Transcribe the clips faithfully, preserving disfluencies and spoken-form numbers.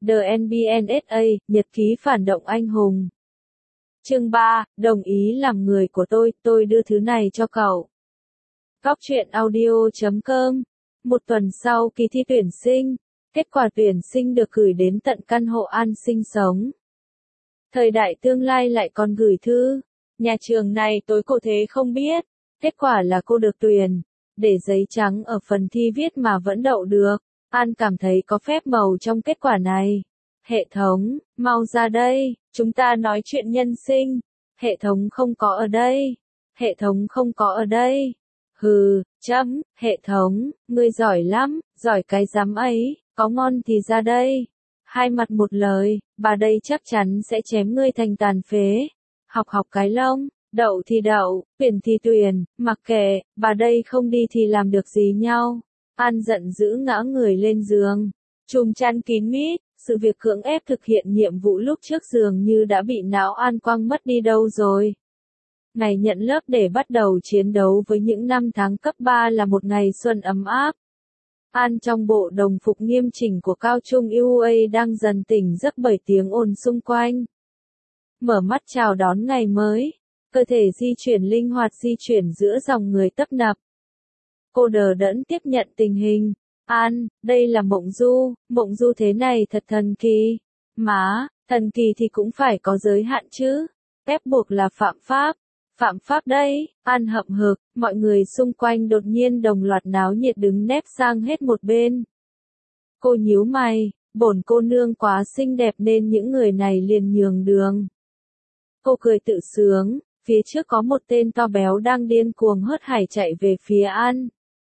The en bê en ét a, Nhật ký phản động anh hùng. Chương ba, đồng ý làm người của tôi, tôi đưa thứ này cho cậu. Góc truyện audio chấm com. Một tuần sau kỳ thi tuyển sinh, kết quả tuyển sinh được gửi đến tận căn hộ An sinh sống. Thời đại tương lai lại còn gửi thư. Nhà trường này tối cô thế không biết. Kết quả là cô được tuyển. Để giấy trắng ở phần thi viết mà vẫn đậu được. An cảm thấy có phép màu trong kết quả này. Hệ thống, mau ra đây, chúng ta nói chuyện nhân sinh. Hệ thống không có ở đây. Hệ thống không có ở đây. Hừ, chấm, hệ thống, ngươi giỏi lắm, giỏi cái giám ấy, có ngon thì ra đây. Hai mặt một lời, bà đây chắc chắn sẽ chém ngươi thành tàn phế. Học học cái lông, đậu thì đậu, tuyển thì tuyển, mặc kệ, bà đây không đi thì làm được gì nhau. An giận dữ ngã người lên giường, chùm chăn kín mít, sự việc cưỡng ép thực hiện nhiệm vụ lúc trước dường như đã bị não An quăng mất đi đâu rồi. Ngày nhận lớp để bắt đầu chiến đấu với những năm tháng cấp ba là một ngày xuân ấm áp. An trong bộ đồng phục nghiêm chỉnh của cao trung u a đang dần tỉnh giấc bởi tiếng ồn xung quanh. Mở mắt chào đón ngày mới, cơ thể di chuyển linh hoạt di chuyển giữa dòng người tấp nập. Cô đờ đẫn tiếp nhận tình hình. An, đây là mộng du, mộng du thế này thật thần kỳ. Má, thần kỳ thì cũng phải có giới hạn chứ. Ép buộc là phạm pháp. Phạm pháp đấy, An hậm hực, mọi người xung quanh đột nhiên đồng loạt náo nhiệt đứng nép sang hết một bên. Cô nhíu mày, bổn cô nương quá xinh đẹp nên những người này liền nhường đường. Cô cười tự sướng, phía trước có một tên to béo đang điên cuồng hớt hải chạy về phía An.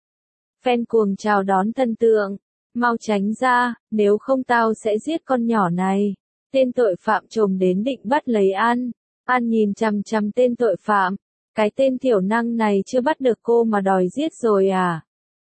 Fan cuồng chào đón thần tượng, mau tránh ra, nếu không tao sẽ giết con nhỏ này. Tên tội phạm trồm đến định bắt lấy An. An nhìn chằm chằm tên tội phạm, cái tên thiểu năng này chưa bắt được cô mà đòi giết rồi à?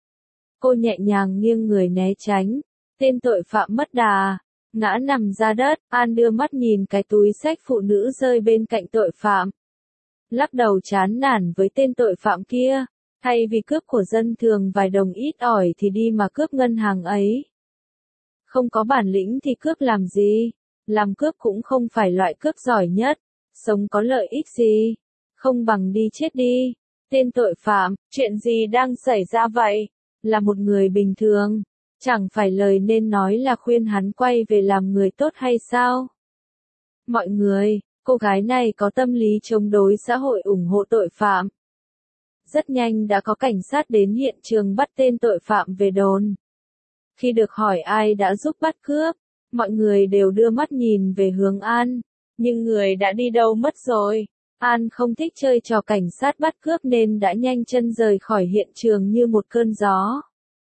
Cô nhẹ nhàng nghiêng người né tránh, tên tội phạm mất đà, ngã nằm ra đất. An đưa mắt nhìn cái túi xách phụ nữ rơi bên cạnh tội phạm. Lắc đầu chán nản với tên tội phạm kia, thay vì cướp của dân thường vài đồng ít ỏi thì đi mà cướp ngân hàng ấy. Không có bản lĩnh thì cướp làm gì? Làm cướp cũng không phải loại cướp giỏi nhất. Sống có lợi ích gì? Không bằng đi chết đi. Tên tội phạm, chuyện gì đang xảy ra vậy? Là một người bình thường. Chẳng phải lời nên nói là khuyên hắn quay về làm người tốt hay sao? Mọi người, cô gái này có tâm lý chống đối xã hội ủng hộ tội phạm. Rất nhanh đã có cảnh sát đến hiện trường bắt tên tội phạm về đồn. Khi được hỏi ai đã giúp bắt cướp, mọi người đều đưa mắt nhìn về hướng An. Nhưng người đã đi đâu mất rồi. An không thích chơi trò cảnh sát bắt cướp nên đã nhanh chân rời khỏi hiện trường như một cơn gió.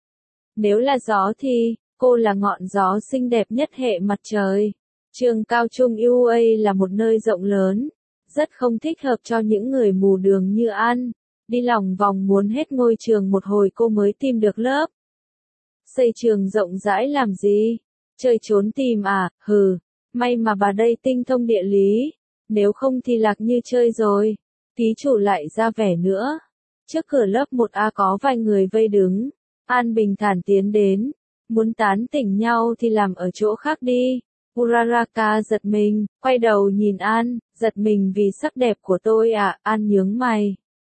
Nếu là gió thì, cô là ngọn gió xinh đẹp nhất hệ mặt trời. Trường cao trung u a là một nơi rộng lớn, rất không thích hợp cho những người mù đường như An. Đi lòng vòng muốn hết ngôi trường một hồi cô mới tìm được lớp. Xây trường rộng rãi làm gì? Chơi trốn tìm à, hừ. May mà bà đây tinh thông địa lý, nếu không thì lạc như chơi rồi. Ký chủ lại ra vẻ nữa. Trước cửa lớp một A có vài người vây đứng. An bình thản tiến đến. Muốn tán tỉnh nhau thì làm ở chỗ khác đi. Uraraka giật mình, quay đầu nhìn An, giật mình vì sắc đẹp của tôi à, An nhướng mày.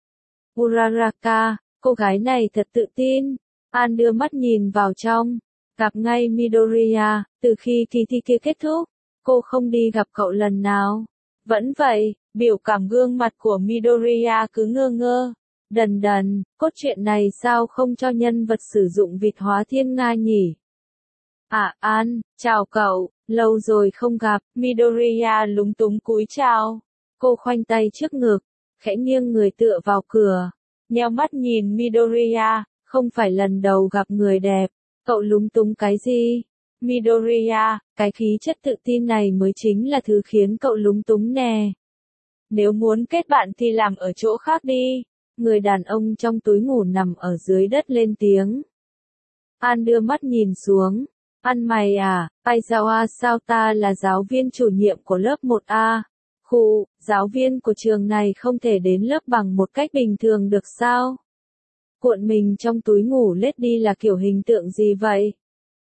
Uraraka, cô gái này thật tự tin. An đưa mắt nhìn vào trong, gặp ngay Midoriya, từ khi kỳ thi kia kết thúc. Cô không đi gặp cậu lần nào. Vẫn vậy, biểu cảm gương mặt của Midoriya cứ ngơ ngơ. Đần đần, cốt truyện này sao không cho nhân vật sử dụng vịt hóa thiên nga nhỉ? À An, chào cậu, lâu rồi không gặp. Midoriya lúng túng cúi chào. Cô khoanh tay trước ngực, khẽ nghiêng người tựa vào cửa. Nheo mắt nhìn Midoriya, không phải lần đầu gặp người đẹp. Cậu lúng túng cái gì? Midoriya, cái khí chất tự tin này mới chính là thứ khiến cậu lúng túng nè. Nếu muốn kết bạn thì làm ở chỗ khác đi. Người đàn ông trong túi ngủ nằm ở dưới đất lên tiếng. An đưa mắt nhìn xuống. Ăn mày à, Aizawa sao ta là giáo viên chủ nhiệm của lớp một A. Khụ, giáo viên của trường này không thể đến lớp bằng một cách bình thường được sao? Cuộn mình trong túi ngủ lết đi là kiểu hình tượng gì vậy?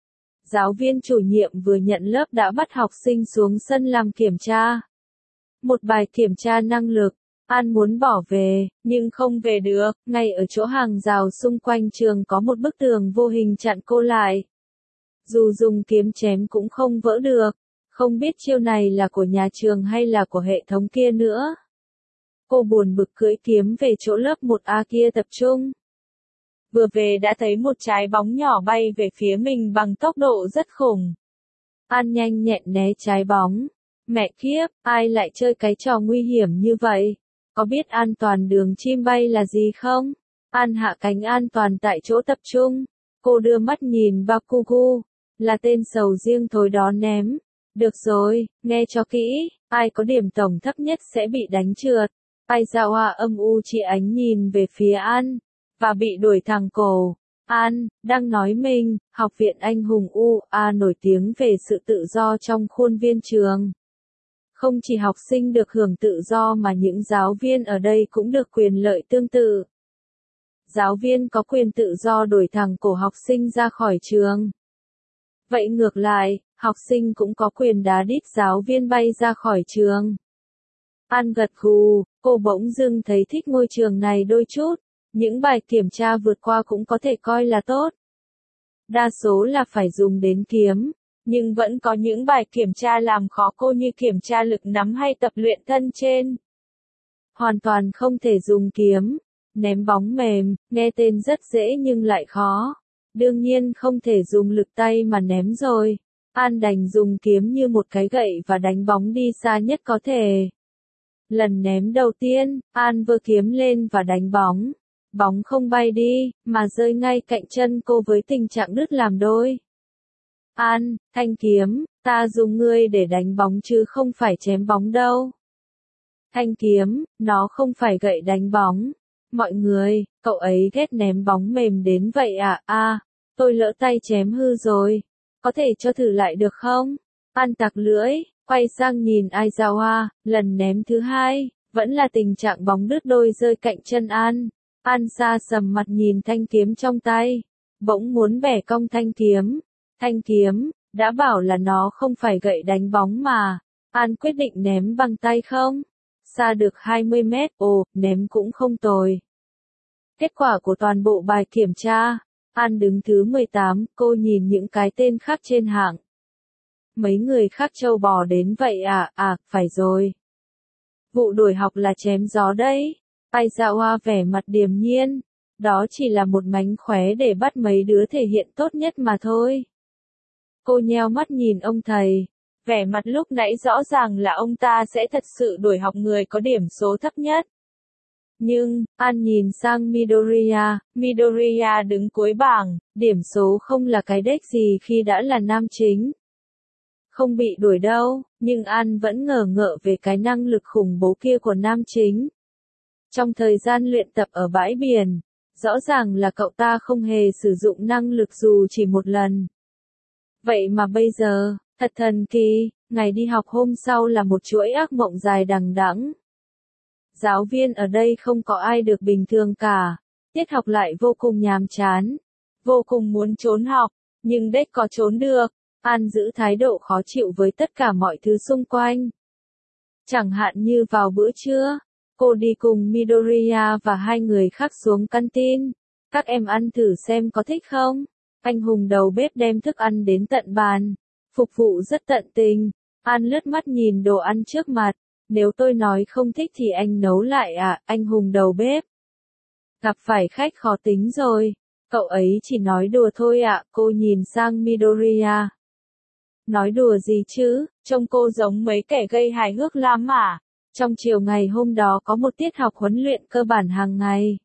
Giáo viên chủ nhiệm vừa nhận lớp đã bắt học sinh xuống sân làm kiểm tra. Một bài kiểm tra năng lực. An muốn bỏ về, nhưng không về được, ngay ở chỗ hàng rào xung quanh trường có một bức tường vô hình chặn cô lại. Dù dùng kiếm chém cũng không vỡ được, không biết chiêu này là của nhà trường hay là của hệ thống kia nữa. Cô buồn bực cưỡi kiếm về chỗ lớp một A kia tập trung. Vừa về đã thấy một trái bóng nhỏ bay về phía mình bằng tốc độ rất khủng. An nhanh nhẹn né trái bóng. Mẹ kiếp, ai lại chơi cái trò nguy hiểm như vậy? Có biết an toàn đường chim bay là gì không? An hạ cánh an toàn tại chỗ tập trung. Cô đưa mắt nhìn Bakugu, là tên sầu riêng thối đó ném. Được rồi, nghe cho kỹ, ai có điểm tổng thấp nhất sẽ bị đánh trượt. Aizawa âm u chỉ ánh nhìn về phía An, và bị đuổi thẳng cổ. An, đang nói mình, học viện anh hùng u a nổi tiếng về sự tự do trong khuôn viên trường. Không chỉ học sinh được hưởng tự do mà những giáo viên ở đây cũng được quyền lợi tương tự. Giáo viên có quyền tự do đuổi thẳng cổ học sinh ra khỏi trường. Vậy ngược lại, học sinh cũng có quyền đá đít giáo viên bay ra khỏi trường. An gật gù, cô bỗng dưng thấy thích ngôi trường này đôi chút. Những bài kiểm tra vượt qua cũng có thể coi là tốt. Đa số là phải dùng đến kiếm, nhưng vẫn có những bài kiểm tra làm khó cô như kiểm tra lực nắm hay tập luyện thân trên. Hoàn toàn không thể dùng kiếm. Ném bóng mềm, nghe tên rất dễ nhưng lại khó. Đương nhiên không thể dùng lực tay mà ném rồi. An đành dùng kiếm như một cái gậy và đánh bóng đi xa nhất có thể. Lần ném đầu tiên, An vơ kiếm lên và đánh bóng. Bóng không bay đi, mà rơi ngay cạnh chân cô với tình trạng đứt làm đôi. An, thanh kiếm, ta dùng ngươi để đánh bóng chứ không phải chém bóng đâu. Thanh kiếm, nó không phải gậy đánh bóng. Mọi người, cậu ấy ghét ném bóng mềm đến vậy à? À, tôi lỡ tay chém hư rồi. Có thể cho thử lại được không? An tặc lưỡi, quay sang nhìn Aizawa, lần ném thứ hai, vẫn là tình trạng bóng đứt đôi rơi cạnh chân An. An xa sầm mặt nhìn thanh kiếm trong tay, bỗng muốn bẻ cong thanh kiếm. Thanh kiếm, đã bảo là nó không phải gậy đánh bóng mà. An quyết định ném bằng tay không? Xa được hai mươi mét, ồ, ném cũng không tồi. Kết quả của toàn bộ bài kiểm tra, An đứng thứ mười tám, cô nhìn những cái tên khác trên hạng. Mấy người khác trâu bò đến vậy à, à, phải rồi. Vụ đuổi học là chém gió đấy. Aizawa vẻ mặt điềm nhiên. Đó chỉ là một mánh khóe để bắt mấy đứa thể hiện tốt nhất mà thôi. Cô nheo mắt nhìn ông thầy. Vẻ mặt lúc nãy rõ ràng là ông ta sẽ thật sự đuổi học người có điểm số thấp nhất. Nhưng, An nhìn sang Midoriya, Midoriya đứng cuối bảng, điểm số không là cái đếch gì khi đã là nam chính. Không bị đuổi đâu, nhưng An vẫn ngờ ngợ về cái năng lực khủng bố kia của nam chính. Trong thời gian luyện tập ở bãi biển, rõ ràng là cậu ta không hề sử dụng năng lực dù chỉ một lần. Vậy mà bây giờ, thật thần kỳ, ngày đi học hôm sau là một chuỗi ác mộng dài đằng đẵng. Giáo viên ở đây không có ai được bình thường cả, tiết học lại vô cùng nhàm chán, vô cùng muốn trốn học, nhưng đếch có trốn được. An giữ thái độ khó chịu với tất cả mọi thứ xung quanh. Chẳng hạn như vào bữa trưa, cô đi cùng Midoriya và hai người khác xuống canteen. Các em ăn thử xem có thích không? Anh hùng đầu bếp đem thức ăn đến tận bàn, phục vụ rất tận tình. An lướt mắt nhìn đồ ăn trước mặt. Nếu tôi nói không thích thì anh nấu lại à, anh hùng đầu bếp. Gặp phải khách khó tính rồi. Cậu ấy chỉ nói đùa thôi ạ, cô nhìn sang Midoriya. Nói đùa gì chứ, trông cô giống mấy kẻ gây hài hước lắm à. Trong chiều ngày hôm đó có một tiết học huấn luyện cơ bản hàng ngày.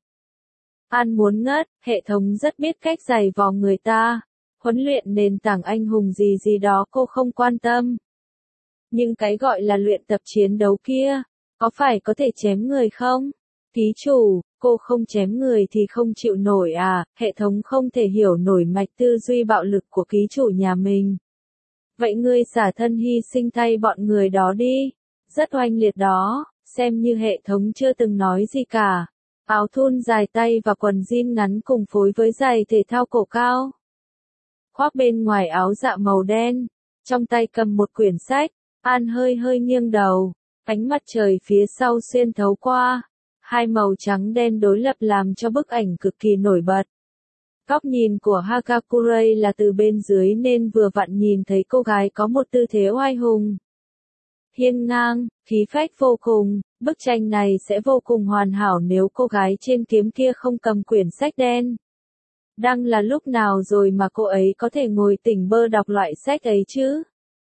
An muốn ngất, hệ thống rất biết cách giày vò người ta. Huấn luyện nền tảng anh hùng gì gì đó cô không quan tâm. Nhưng cái gọi là luyện tập chiến đấu kia, có phải có thể chém người không? Ký chủ, cô không chém người thì không chịu nổi à, hệ thống không thể hiểu nổi mạch tư duy bạo lực của ký chủ nhà mình. Vậy ngươi xả thân hy sinh thay bọn người đó đi. Rất oanh liệt đó, xem như hệ thống chưa từng nói gì cả. Áo thun dài tay và quần jean ngắn cùng phối với giày thể thao cổ cao. khoác bên ngoài áo dạ màu đen, trong tay cầm một quyển sách. An hơi hơi nghiêng đầu, ánh mặt trời phía sau xuyên thấu qua, hai màu trắng đen đối lập làm cho bức ảnh cực kỳ nổi bật. Góc nhìn của Hagakure là từ bên dưới nên vừa vặn nhìn thấy cô gái có một tư thế oai hùng, hiên ngang, khí phách vô cùng. Bức tranh này sẽ vô cùng hoàn hảo nếu cô gái trên kiếm kia không cầm quyển sách đen. Đang là lúc nào rồi mà cô ấy có thể ngồi tỉnh bơ đọc loại sách ấy chứ?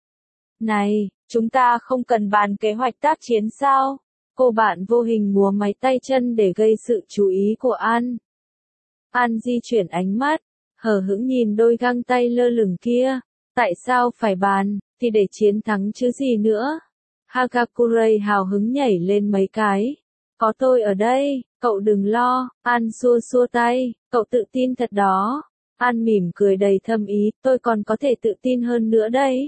Này, chúng ta không cần bàn kế hoạch tác chiến sao? Cô bạn vô hình múa máy tay chân để gây sự chú ý của An. An di chuyển ánh mắt, hờ hững nhìn đôi găng tay lơ lửng kia. Tại sao phải bàn, thì để chiến thắng chứ gì nữa? Hagakure hào hứng nhảy lên mấy cái. Có tôi ở đây, cậu đừng lo. An xua xua tay, cậu tự tin thật đó. An mỉm cười đầy thâm ý, tôi còn có thể tự tin hơn nữa đấy.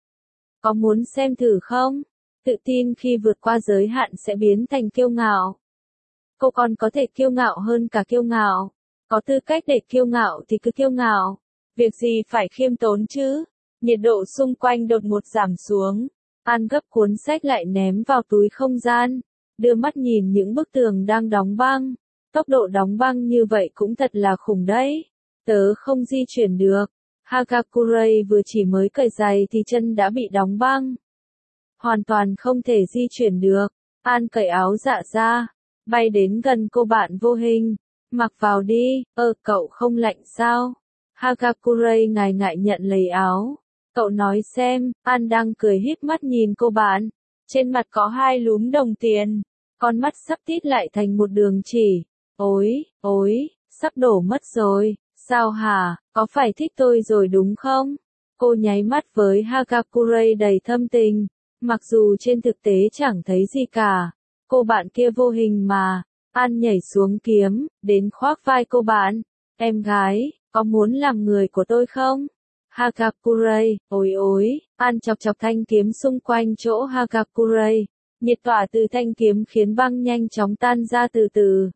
Có muốn xem thử không? Tự tin khi vượt qua giới hạn sẽ biến thành kiêu ngạo. Cô còn có thể kiêu ngạo hơn cả kiêu ngạo. Có tư cách để kiêu ngạo thì cứ kiêu ngạo. Việc gì phải khiêm tốn chứ? Nhiệt độ xung quanh đột ngột giảm xuống. An gấp cuốn sách lại ném vào túi không gian. Đưa mắt nhìn những bức tường đang đóng băng. Tốc độ đóng băng như vậy cũng thật là khủng đấy. Tớ không di chuyển được. Hagakure vừa chỉ mới cởi giày thì chân đã bị đóng băng. Hoàn toàn không thể di chuyển được. An cởi áo dạ ra, bay đến gần cô bạn vô hình. Mặc vào đi, ơ cậu không lạnh sao? Hagakure ngại ngại nhận lấy áo. Cậu nói xem. An đang cười híp mắt nhìn cô bạn. Trên mặt có hai lúm đồng tiền. Con mắt sắp tít lại thành một đường chỉ. Ôi, ôi, sắp đổ mất rồi. Sao hả, có phải thích tôi rồi đúng không? Cô nháy mắt với Hagakure đầy thâm tình. Mặc dù trên thực tế chẳng thấy gì cả. Cô bạn kia vô hình mà. An nhảy xuống kiếm, đến khoác vai cô bạn. Em gái, có muốn làm người của tôi không? Hagakure, ôi ôi, An chọc chọc thanh kiếm xung quanh chỗ Hagakure. Nhiệt tỏa từ thanh kiếm khiến băng nhanh chóng tan ra từ từ.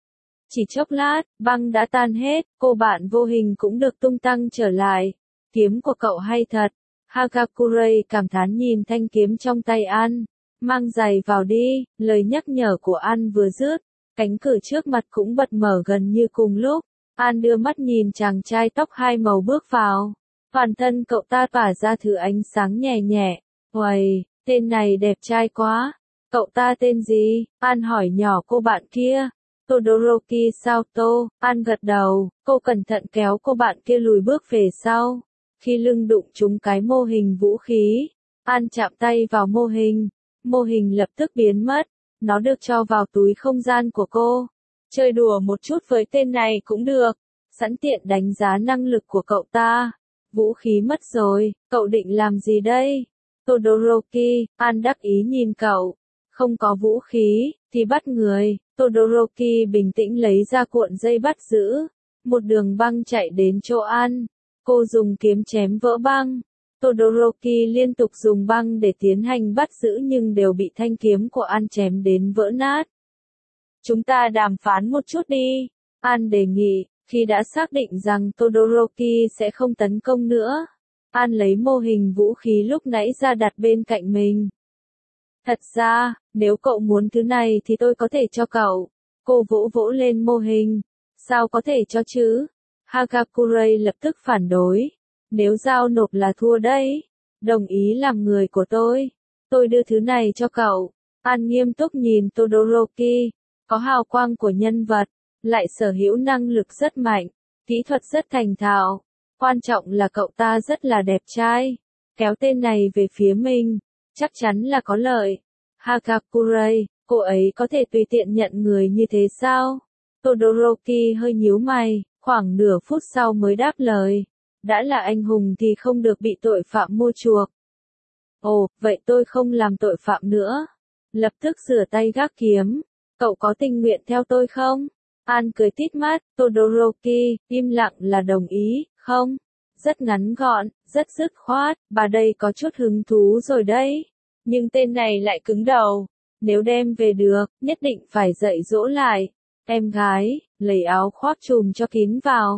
Chỉ chốc lát, băng đã tan hết, cô bạn vô hình cũng được tung tăng trở lại. Kiếm của cậu hay thật. Hagakure cảm thán nhìn thanh kiếm trong tay An. Mang giày vào đi, lời nhắc nhở của An vừa dứt. Cánh cửa trước mặt cũng bật mở gần như cùng lúc. An đưa mắt nhìn chàng trai tóc hai màu bước vào. Toàn thân cậu ta tỏa ra thứ ánh sáng nhẹ nhẹ. Uầy, tên này đẹp trai quá. Cậu ta tên gì? An hỏi nhỏ cô bạn kia. Todoroki Sato. An gật đầu, cô cẩn thận kéo cô bạn kia lùi bước về sau. Khi lưng đụng trúng cái mô hình vũ khí, An chạm tay vào mô hình. Mô hình lập tức biến mất. Nó được cho vào túi không gian của cô. Chơi đùa một chút với tên này cũng được. Sẵn tiện đánh giá năng lực của cậu ta. Vũ khí mất rồi, cậu định làm gì đây? Todoroki, An đắc ý nhìn cậu. Không có vũ khí, thì bắt người. Todoroki bình tĩnh lấy ra cuộn dây bắt giữ. Một đường băng chạy đến chỗ An. Cô dùng kiếm chém vỡ băng. Todoroki liên tục dùng băng để tiến hành bắt giữ nhưng đều bị thanh kiếm của An chém đến vỡ nát. Chúng ta đàm phán một chút đi. An đề nghị, khi đã xác định rằng Todoroki sẽ không tấn công nữa. An lấy mô hình vũ khí lúc nãy ra đặt bên cạnh mình. Thật ra, nếu cậu muốn thứ này thì tôi có thể cho cậu. Cô vỗ vỗ lên mô hình. Sao có thể cho chứ? Hagakure lập tức phản đối. Nếu giao nộp là thua đấy. Đồng ý làm người của tôi. Tôi đưa thứ này cho cậu. An nghiêm túc nhìn Todoroki. Có hào quang của nhân vật. Lại sở hữu năng lực rất mạnh. Kỹ thuật rất thành thạo. Quan trọng là cậu ta rất là đẹp trai. Kéo tên này về phía mình. Chắc chắn là có lợi. Hagakure, cô ấy có thể tùy tiện nhận người như thế sao? Todoroki hơi nhíu mày. Khoảng nửa phút sau mới đáp lời. Đã là anh hùng thì không được bị tội phạm mua chuộc. Ồ, vậy tôi không làm tội phạm nữa. Lập tức rửa tay gác kiếm. Cậu có tình nguyện theo tôi không? An cười tít mắt. Todoroki, im lặng là đồng ý, không? Rất ngắn gọn, rất dứt khoát. Bà đây có chút hứng thú rồi đấy. Nhưng tên này lại cứng đầu. Nếu đem về được, nhất định phải dạy dỗ lại. Em gái, lấy áo khoác trùm cho kín vào.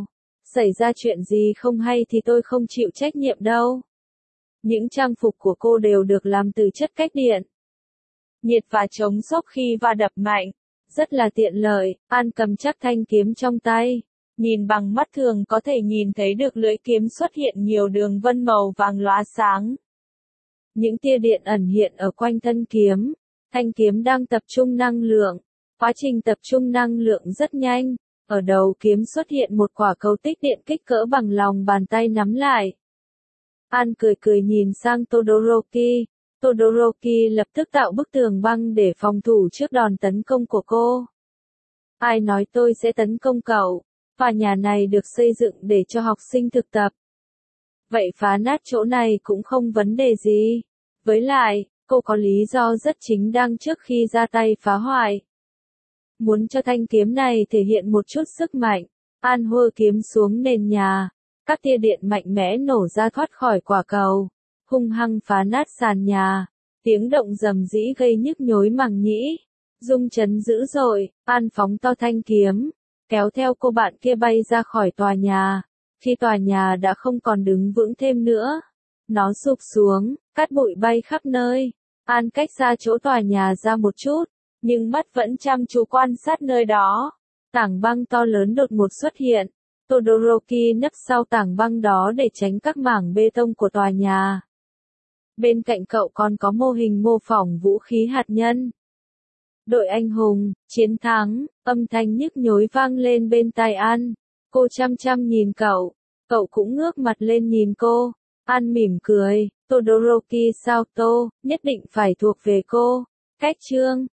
Xảy ra chuyện gì không hay thì tôi không chịu trách nhiệm đâu. Những trang phục của cô đều được làm từ chất cách điện. Nhiệt và chống xốc khi va đập mạnh. Rất là tiện lợi. An cầm chắc thanh kiếm trong tay. Nhìn bằng mắt thường có thể nhìn thấy được lưỡi kiếm xuất hiện nhiều đường vân màu vàng lóa sáng. Những tia điện ẩn hiện ở quanh thân kiếm. Thanh kiếm đang tập trung năng lượng. Quá trình tập trung năng lượng rất nhanh. Ở đầu kiếm xuất hiện một quả cầu tích điện kích cỡ bằng lòng bàn tay nắm lại. An cười cười nhìn sang Todoroki. Todoroki lập tức tạo bức tường băng để phòng thủ trước đòn tấn công của cô. Ai nói tôi sẽ tấn công cậu? Tòa nhà này được xây dựng để cho học sinh thực tập. Vậy phá nát chỗ này cũng không vấn đề gì. Với lại, cô có lý do rất chính đáng trước khi ra tay phá hoại. Muốn cho thanh kiếm này thể hiện một chút sức mạnh, An hơ kiếm xuống nền nhà. Các tia điện mạnh mẽ nổ ra thoát khỏi quả cầu, hung hăng phá nát sàn nhà. Tiếng động rầm rĩ gây nhức nhối màng nhĩ. Rung chấn dữ dội, An phóng to thanh kiếm, kéo theo cô bạn kia bay ra khỏi tòa nhà. Khi tòa nhà đã không còn đứng vững thêm nữa, nó sụp xuống, cát bụi bay khắp nơi. An cách xa chỗ tòa nhà ra một chút, nhưng mắt vẫn chăm chú quan sát nơi đó. Tảng băng to lớn đột ngột xuất hiện. Todoroki nấp sau tảng băng đó để tránh các mảng bê tông của tòa nhà. Bên cạnh cậu còn có mô hình mô phỏng vũ khí hạt nhân. Đội anh hùng, chiến thắng, âm thanh nhức nhối vang lên bên tai An. Cô chăm chăm nhìn cậu, cậu cũng ngước mặt lên nhìn cô. An mỉm cười, Todoroki sao tô, nhất định phải thuộc về cô. Cách chương